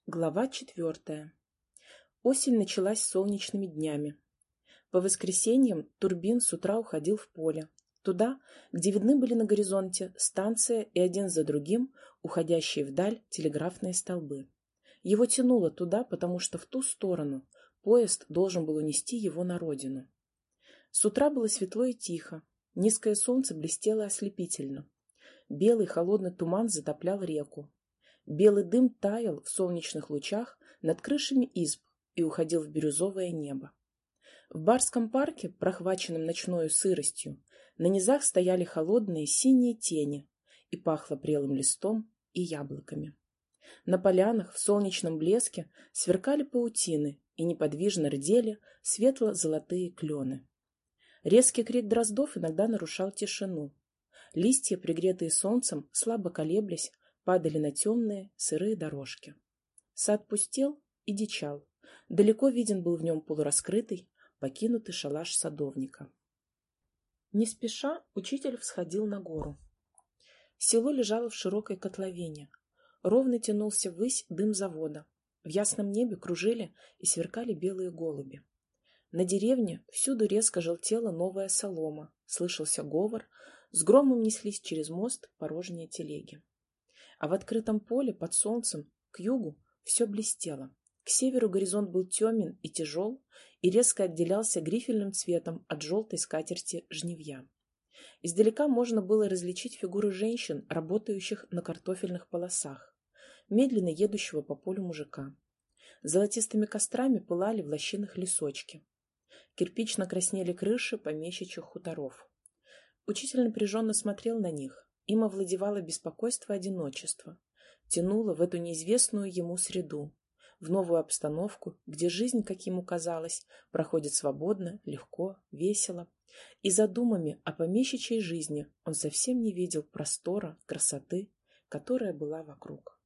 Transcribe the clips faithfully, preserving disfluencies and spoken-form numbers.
Глава четвертая. Осень началась солнечными днями. По воскресеньям Турбин с утра уходил в поле, туда, где видны были на горизонте станция и один за другим уходящие вдаль телеграфные столбы. Его тянуло туда, потому что в ту сторону поезд должен был унести его на родину. С утра было светло и тихо, низкое солнце блестело ослепительно. Белый холодный туман затоплял реку. Белый дым таял в солнечных лучах над крышами изб и уходил в бирюзовое небо. В барском парке, прохваченном ночною сыростью, на низах стояли холодные синие тени и пахло прелым листом и яблоками. На полянах в солнечном блеске сверкали паутины и неподвижно рдели светло-золотые клены. Резкий крик дроздов иногда нарушал тишину. Листья, пригретые солнцем, слабо колеблясь, падали на темные сырые дорожки. Сад пустел и дичал. Далеко виден был в нем полураскрытый, покинутый шалаш садовника. Не спеша учитель всходил на гору. Село лежало в широкой котловине. Ровно тянулся ввысь дым завода. В ясном небе кружили и сверкали белые голуби. На деревне всюду резко желтела новая солома. Слышался говор, с громом неслись через мост порожние телеги. А в открытом поле под солнцем к югу все блестело. К северу горизонт был темен и тяжел и резко отделялся грифельным цветом от желтой скатерти жнивья. Издалека можно было различить фигуры женщин, работающих на картофельных полосах, медленно едущего по полю мужика. Золотистыми кострами пылали в лощинах лесочки. Кирпично краснели крыши помещичьих хуторов. Учитель напряженно смотрел на них. Им овладевало беспокойство одиночества, тянуло в эту неизвестную ему среду, в новую обстановку, где жизнь, как ему казалось, проходит свободно, легко, весело. И за думами о помещичьей жизни он совсем не видел простора, красоты, которая была вокруг.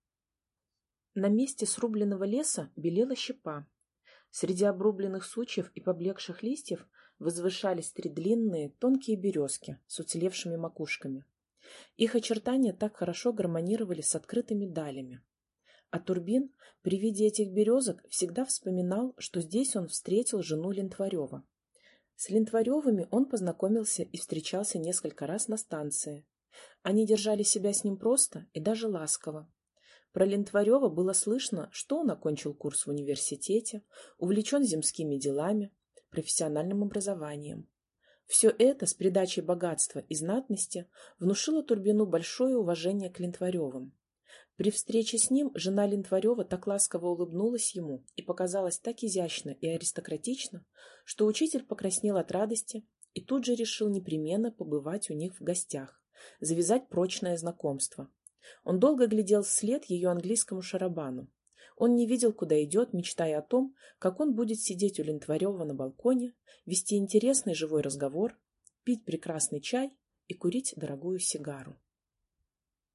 На месте срубленного леса белела щепа. Среди обрубленных сучьев и поблекших листьев возвышались три длинные, тонкие березки с уцелевшими макушками. Их очертания так хорошо гармонировали с открытыми далями. А Турбин при виде этих березок всегда вспоминал, что здесь он встретил жену Лентварева. С Лентваревыми он познакомился и встречался несколько раз на станции. Они держали себя с ним просто и даже ласково. Про Лентварева было слышно, что он окончил курс в университете, увлечен земскими делами, профессиональным образованием. Все это с придачей богатства и знатности внушило Турбину большое уважение к Лентваревым. При встрече с ним жена Лентварева так ласково улыбнулась ему и показалась так изящно и аристократично, что учитель покраснел от радости и тут же решил непременно побывать у них в гостях, завязать прочное знакомство. Он долго глядел вслед ее английскому шарабану. Он не видел, куда идет, мечтая о том, как он будет сидеть у Лентварева на балконе, вести интересный живой разговор, пить прекрасный чай и курить дорогую сигару.